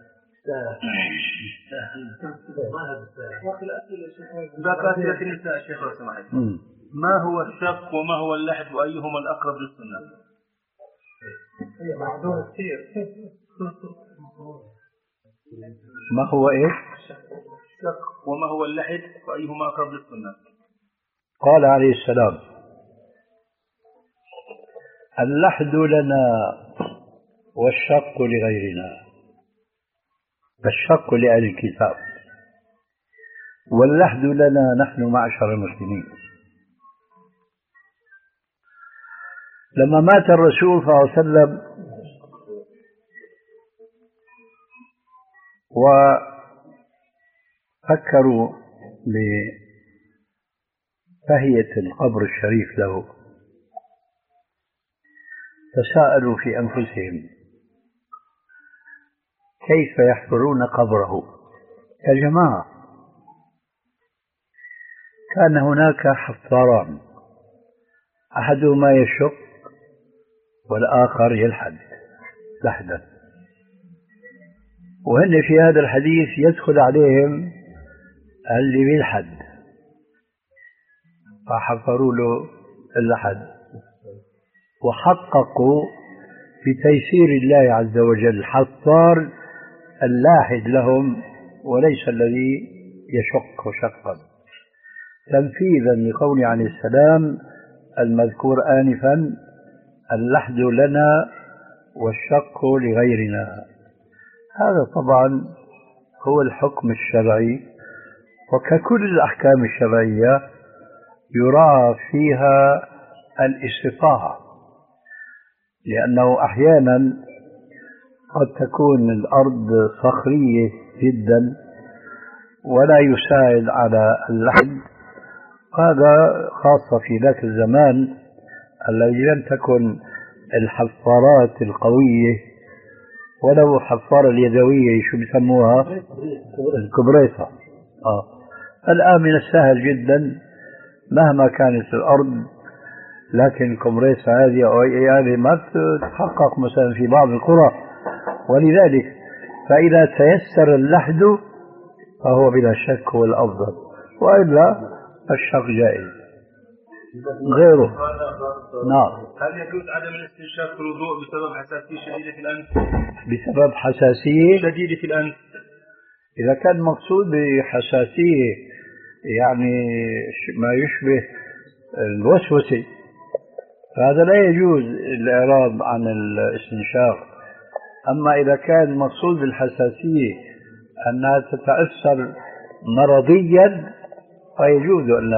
[SPEAKER 5] باقي أسئلة النساء شيخ لو سمحت. ما هو الشق وما هو اللحد وأيهما الأقرب للسنة؟
[SPEAKER 4] معذور كثير.
[SPEAKER 1] ما هو إيه؟
[SPEAKER 5] الشق وما هو اللحد وأيهما أقرب للسنة؟
[SPEAKER 1] قال عليه السلام: اللحد لنا والشق لغيرنا. الشق لأهل الكتاب واللحد لنا نحن معشر المسلمين. لما مات الرسول صلى الله عليه وسلم وفكروا بفهية القبر الشريف له، تساءلوا في أنفسهم كيف يحفرون قبره. يا جماعة، كان هناك حفاران، أحدهما يشق والآخر يلحد لحدا، وهن في هذا الحديث يدخل عليهم اللي بيلحد فحفروا له اللحد، وحققوا بتيسير الله عز وجل حفار اللاحد لهم وليس الذي يشق شقا، تنفيذا لقول عليه السلام المذكور آنفا: اللحد لنا والشق لغيرنا. هذا طبعا هو الحكم الشرعي، وككل الأحكام الشرعية يراعى فيها الاستطاعة، لأنه أحيانا قد تكون الأرض صخرية جدا ولا يساعد على اللحد. هذا خاصة في ذاك الزمان الذي لم تكن الحفارات القوية، ولو حفارة اليدوية شو بيسموها الكبريطة. آه. الآن من السهل جدا مهما كانت الأرض، لكن الكبريطة هذه هذه ما تتحقق مثلا في بعض القرى، ولذلك فإذا تيسر اللحد فهو بلا شك هو الأفضل، وإلا الشق جائز غيره. نعم.
[SPEAKER 5] هل يجوز عدم الاستنشاق في الوضوء بسبب حساسية شديدة في الأنف؟
[SPEAKER 1] بسبب حساسية
[SPEAKER 5] شديدة في الأنف.
[SPEAKER 1] إذا كان مقصود بحساسية يعني ما يشبه الوسوسة فهذا لا يجوز الإعراض عن الاستنشاق. أما إذا كان مقصود بالحساسية أنها تتأثر مرضيا فيجوز أن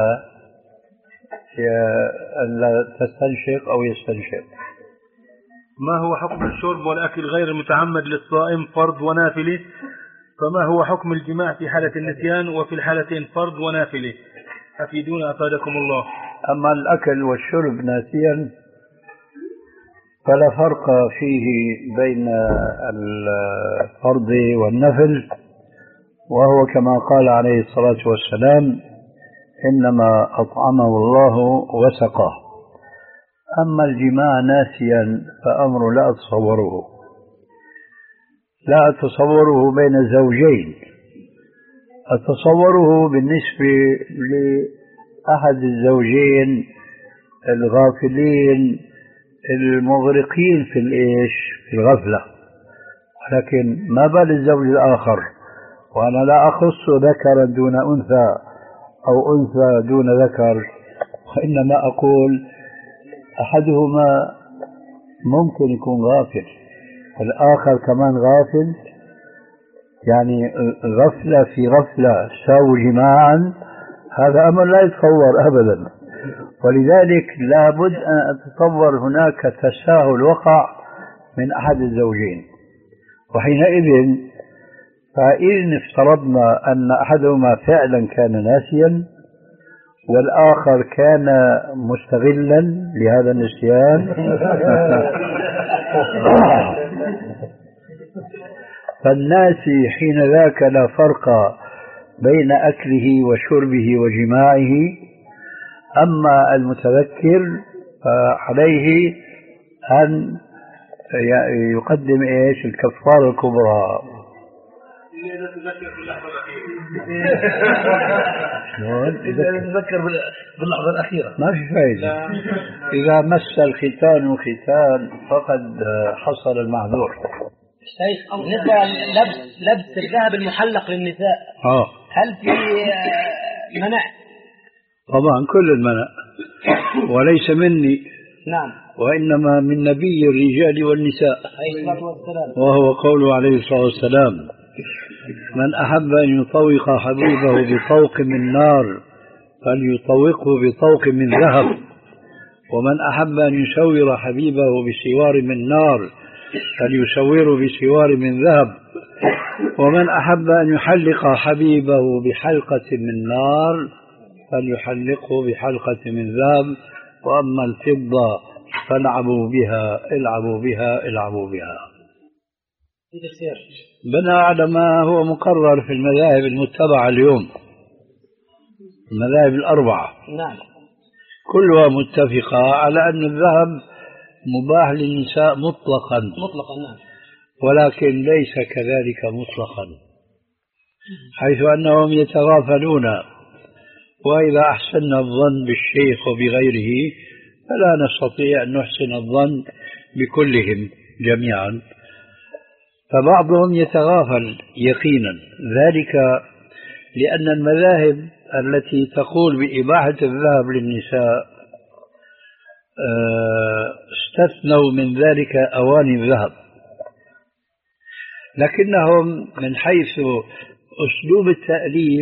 [SPEAKER 1] لا تستنشق أو يستنشق.
[SPEAKER 5] ما هو حكم الشرب والأكل غير المتعمد للصائم فرض ونافلة؟ فما هو حكم الجماع في حالة النسيان وفي الحالتين فرض ونافلة؟ أفيدونا أفادكم الله.
[SPEAKER 1] أما الأكل والشرب ناسيا فلا فرق فيه بين الفرض والنفل، وهو كما قال عليه الصلاة والسلام: إنما أطعمه الله وسقاه. أما الجماع ناسيا فأمر لا أتصوره لا أتصوره بين زوجين، أتصوره بالنسبة لأحد الزوجين الغافلين المغرقين في الإيش في الغفلة، ولكن ما بال الزوج الآخر؟ وأنا لا أخص ذكرا دون أنثى أو أنثى دون ذكر، وإنما أقول أحدهما ممكن يكون غافل والآخر كمان غافل، يعني غفلة في غفلة ساووا جماعا، هذا أمر لا يتصور أبدا. ولذلك لابد أن أتصور هناك تساهل وقع من أحد الزوجين، وحينئذ فإن افترضنا أن أحدهما فعلا كان ناسيا والآخر كان مستغلا لهذا النسيان فالناسي حين ذاك لا فرق بين أكله وشربه وجماعه، أما المتذكر فعليه أن يقدم إيش الكفارة الكبرى.
[SPEAKER 3] إذا تذكر باللحظة الأخيرة إذا تذكر باللحظة الأخيرة
[SPEAKER 1] ما في فائدة. إذا مس الختان ختان فقد حصل المعذور.
[SPEAKER 6] شيخ بالنسبة لبس لبس الذهب المحلق للنساء
[SPEAKER 1] آه.
[SPEAKER 6] هل في منع؟
[SPEAKER 1] طبعا كل المنع، وليس مني
[SPEAKER 6] نعم،
[SPEAKER 1] وإنما من نبي الرجال والنساء وهو قوله عليه الصلاة والسلام: من أحب أن يطوق حبيبه بطوق من نار فليطوقه بطوق من ذهب، ومن أحب أن يشور حبيبه بسوار من نار فليشوره بسوار من ذهب، ومن أحب أن يحلق حبيبه بحلقة من نار فليحلقه بحلقة من ذهب، وأما الفضة فالعبوا بها العبوا بها العبوا بها. بناء على ما هو مقرر في المذاهب المتبعة اليوم، المذاهب الأربعة
[SPEAKER 6] نعم
[SPEAKER 1] كلها متفقة على أن الذهب مباح للنساء مطلقا
[SPEAKER 6] مطلقا نعم،
[SPEAKER 1] ولكن ليس كذلك مطلقا، حيث أنهم يتغافلون، وإذا أحسننا الظن بالشيخ وبغيره فلا نستطيع أن نحسن الظن بكلهم جميعا، فبعضهم يتغافل يقينا، ذلك لأن المذاهب التي تقول بإباحة الذهب للنساء استثنوا من ذلك أواني الذهب، لكنهم من حيث أسلوب التأليف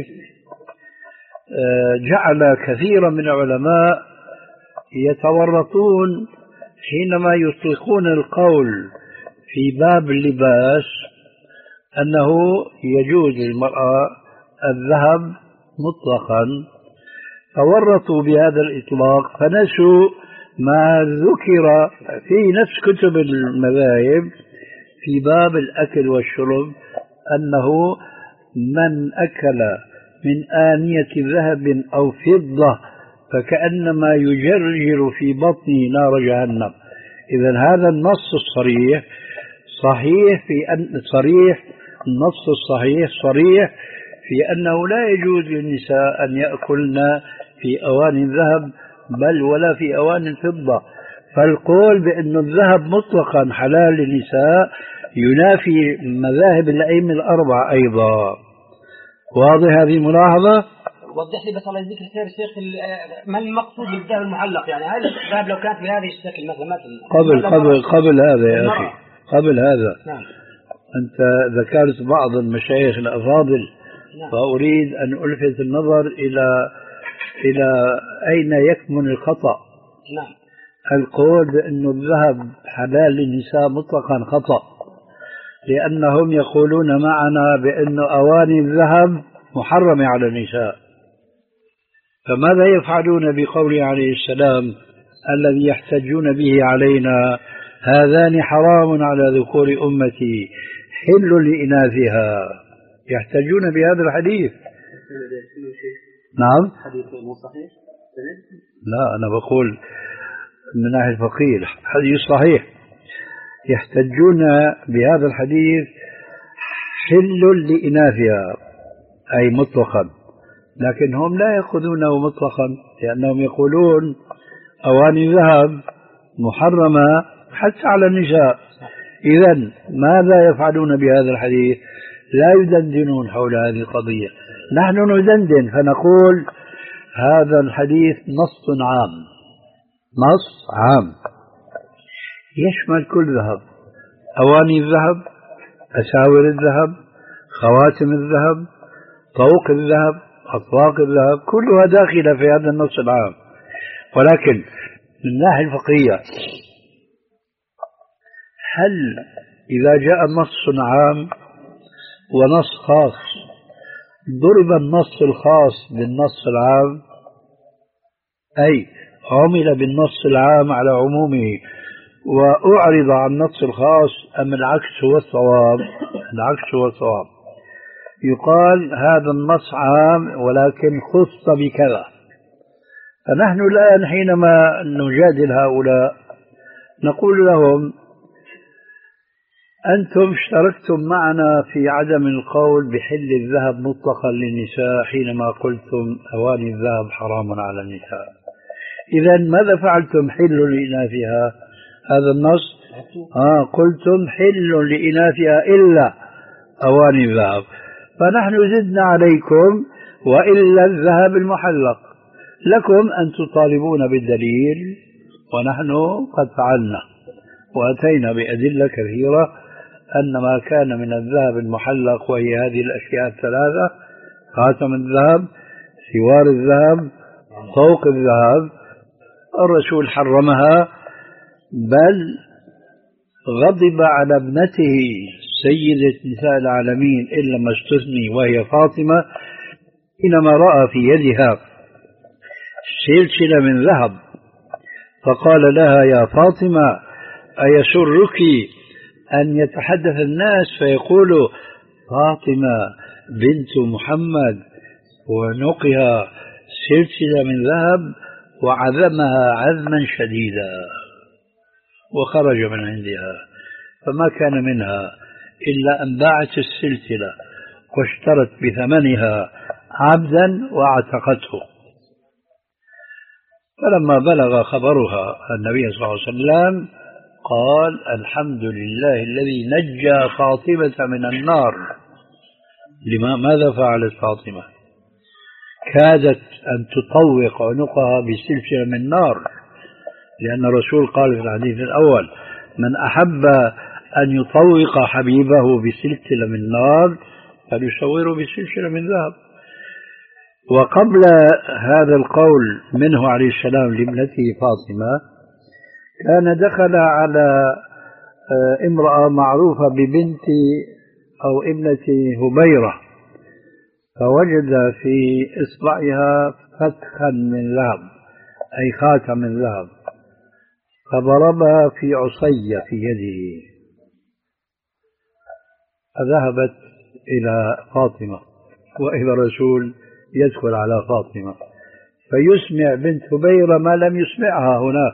[SPEAKER 1] جعل كثيرا من العلماء يتورطون حينما يطلقون القول في باب اللباس أنه يجوز للمرأة الذهب مطلقا، فورطوا بهذا الإطلاق فنسوا ما ذكر في نفس كتب المذاهب في باب الأكل والشرب، أنه من أكل من آنية ذهب أو فضة فكأنما يجرجر في بطنه نار جهنم. إذن هذا النص الصريح صحيح في أن صريح النص الصحيح صريح في أنه لا يجوز للنساء أن يأكلن في أواني الذهب بل ولا في أواني الفضة، فالقول بأن الذهب مطلقا حلال للنساء ينافي مذاهب الأئمة الأربعة أيضا. واضح هذه الملاحظة؟
[SPEAKER 4] وضح لي بس الله يجزيك الخير الشيخ، ما المقصود بالذهب المعلق؟ يعني هل الذهب لو كانت بهذه الشكل مثلا مثلا
[SPEAKER 1] قبل قبل قبل هذا يا أخي قبل هذا
[SPEAKER 4] نعم.
[SPEAKER 1] أنت ذكرت بعض المشايخ الأفاضل
[SPEAKER 4] نعم.
[SPEAKER 1] فأريد أن ألفت النظر إلى إلى أين يكمن الخطأ.
[SPEAKER 4] نعم.
[SPEAKER 1] القول بأن الذهب حلال للنساء مطلقا خطأ، لأنهم يقولون معنا بأن أواني الذهب محرمة على النساء، فماذا يفعلون بقوله عليه السلام الذي يحتجون به علينا هذان حرام على ذكور أمتي حل لإناثها؟ يحتجون بهذا الحديث. نعم
[SPEAKER 2] حديث مو صحيح؟
[SPEAKER 1] لا أنا بقول من ناحية الفقيه حديث صحيح، يحتجون بهذا الحديث حل لإناثها أي مطلقا، لكن هم لا يأخذونه مطلقا لأنهم يقولون أواني ذهب محرمة حتى على النساء. إذن ماذا يفعلون بهذا الحديث؟ لا يدندنون حول هذه القضية، نحن ندندن فنقول هذا الحديث نص عام، نص عام يشمل كل ذهب، أواني الذهب، أساور الذهب، خواتم الذهب، طوق الذهب، أطواق الذهب، كلها داخلة في هذا النص العام. ولكن من الناحية الفقهية هل إذا جاء نص عام ونص خاص ضرب النص الخاص بالنص العام، أي عمل بالنص العام على عمومه وأعرض عن النص الخاص، أم العكس هو الصواب؟ العكس هو الصواب. يقال هذا النص عام ولكن خص بكذا. فنحن الآن حينما نجادل هؤلاء نقول لهم أنتم اشتركتم معنا في عدم القول بحل الذهب مطلقا للنساء حينما قلتم أواني الذهب حرام على النساء. إذا ماذا فعلتم؟ حل لإناثها. هذا النص آه قلتم حل لإناثها إلا أواني الذهب، فنحن زدنا عليكم وإلا الذهب المحلق. لكم أن تطالبون بالدليل، ونحن قد فعلنا وأتينا بأدلة كثيرة أن ما كان من الذهب المحلق، وهي هذه الأشياء الثلاثة: خاتم الذهب، سوار الذهب، طوق الذهب، الرسول حرمها، بل غضب على ابنته سيدة نساء العالمين إلا ما استثني وهي فاطمة حينما رأى في يدها سلسلة من ذهب فقال لها: يا فاطمة، أيسرك أن يتحدث الناس فيقولوا فاطمة بنت محمد ونقها سلسلة من ذهب وعذمها عذما شديدا، وخرج من عندها، فما كان منها إلا أن باعت السلسلة واشترت بثمنها عبدا واعتقته. فلما بلغ خبرها النبي صلى الله عليه وسلم قال: الحمد لله الذي نجى فاطمة من النار. لما ماذا فعلت فاطمة؟ كادت أن تطوق عنقها بسلسلة من نار، لأن الرسول قال في الحديث الأول: من أحب أن يطوق حبيبه بسلسلة من نار فليصوره بسلسلة من ذهب. وقبل هذا القول منه عليه السلام لابنته فاطمة كان دخل على امرأة معروفة ببنت أو ابنة هبيرة، فوجد في إصبعها فتخا من ذهب، أي خاتم من ذهب، فضربها في عصية في يده، فذهبت إلى فاطمة وإلى الرسول يدخل على فاطمة فيسمع بنت هبيرة ما لم يسمعها هناك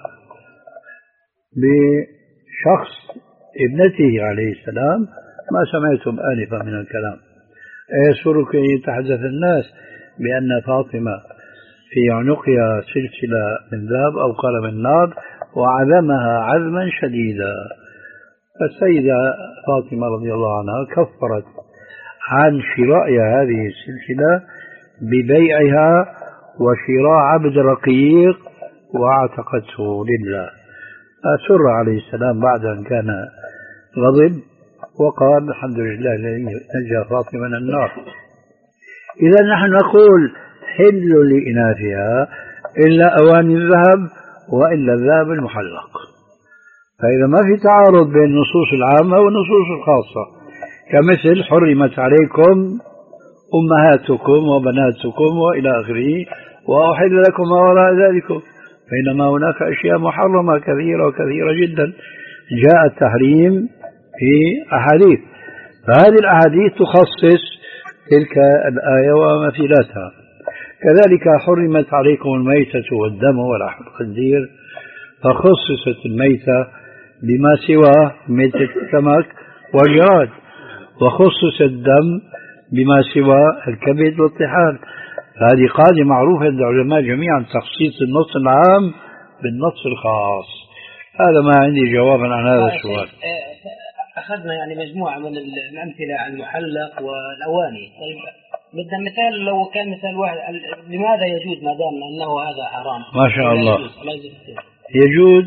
[SPEAKER 1] بشخص ابنته عليه السلام: ما سمعتم آنفا من الكلام؟ أيسرك أن يتحدث الناس بأن فاطمة في عنقها سلسلة من ذهب أو قال من نار وعذمها عذما شديدا؟ فالسيدة فاطمة رضي الله عنها كفرت عن شرائها هذه السلسلة ببيعها وشراء عبد رقيق واعتقته لله. أسر عليه السلام بعد أن كان غضب وقال: الحمد لله الذي نجى فاطمة من النار. إذا نحن نقول حل لإناثها إلا أواني الذهب وإلا الذهب المحلق. فإذا ما في تعارض بين النصوص العامة والنصوص الخاصة، كمثل حرمت عليكم أمهاتكم وبناتكم وإلى آخره وأحل لكم ما وراء ذلكم، بينما هناك أشياء محرمة كثيرة وكثيرة جدا جاء التحريم في أحاديث، فهذه الأحاديث تخصص تلك الآية ومثيلاتها. كذلك حرمت عليكم الميتة والدم ولحم الخنزير، فخصصت الميتة بما سواه ميتة السمك والجراد، وخصص الدم بما سوى الكبد والطحال. هذه قاعدة معروفة عند العلماء جميعا، تخصيص النص العام بالنص الخاص. هذا ما عندي جوابا عن هذا السؤال.
[SPEAKER 4] أخذنا يعني مجموعة من الأمثلة عن المحلق والأواني. طيب بدنا مثال، لو كان مثال واحد لماذا يجوز ما دام أنه هذا حرام؟
[SPEAKER 1] ما شاء الله يجوز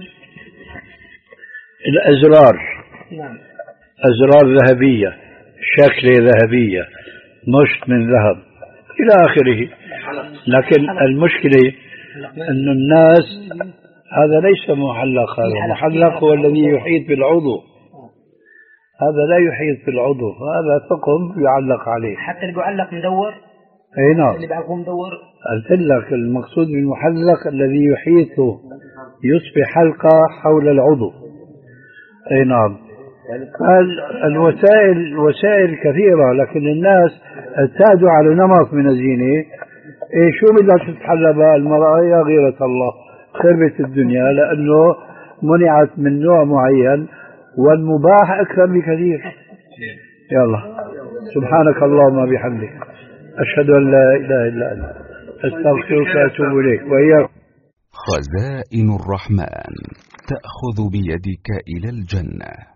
[SPEAKER 1] الأزرار.
[SPEAKER 4] نعم.
[SPEAKER 1] أزرار ذهبية، شكلة ذهبية، مشط من ذهب إلى آخره. لكن المشكلة أن الناس هذا ليس محلق، هذا محلق هو الذي يحيط بالعضو، هذا لا يحيط بالعضو، هذا ثقب يعلق عليه.
[SPEAKER 4] حتى اللي يعلق مدور.
[SPEAKER 1] اي نعم.
[SPEAKER 4] اللي بعرفه مدور.
[SPEAKER 1] قلت لك المقصود بالمحلق الذي يحيطه يصبح حلقة حول العضو. اي نعم. الوسائل وسائل كثيرة، لكن الناس اعتادوا على نمط من الزينة. إيه شو بدها تتحلى بها المرأة؟ يا غيرة الله، خربت الدنيا، لأنه منعت من نوع معين والمباح أكثر بكثير. يلا، سبحانك اللهم بحمدك، أشهد أن لا إله إلا أنت، أستغفرك وأتوب إليك. وإياك.
[SPEAKER 7] خزائن الرحمن تأخذ بيدك إلى الجنة.